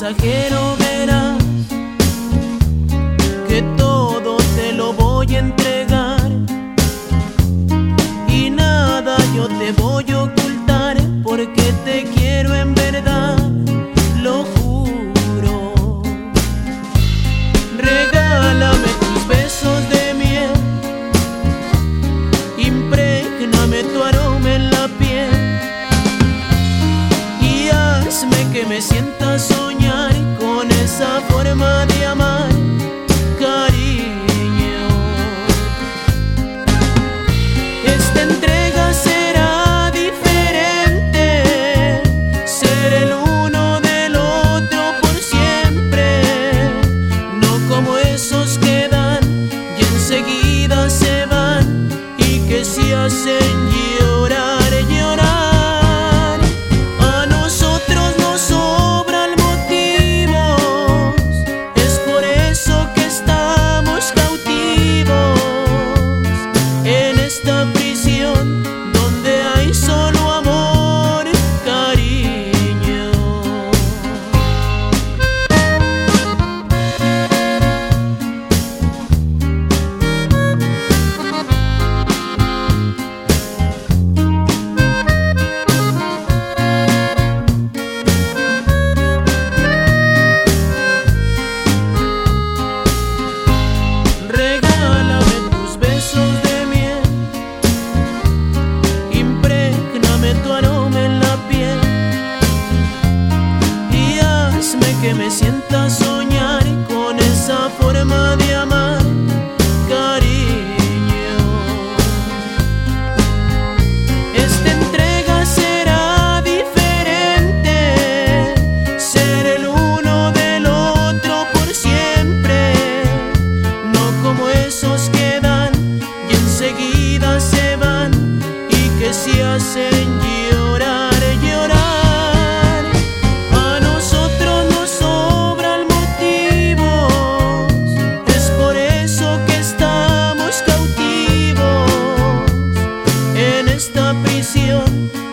pasajero, verás que todo te lo voy a entregar y nada yo te voy a ocultar, porque te quiero en verdad, lo juro. Regálame tus besos de miel, imprégname tu aroma en la piel y hazme que me sienta soñar con esa forma de amar, cariño. Esta entrega será diferente, ser el uno del otro por siempre, no como esos que dan y enseguida se van y que se hacen llorar, llorar. Que me sienta soñar con esa forma de amar, cariño. Esta entrega será diferente, ser el uno del otro por siempre, no como esos que dan y enseguida se van y que se hacen llorar, llorar. Esta prisión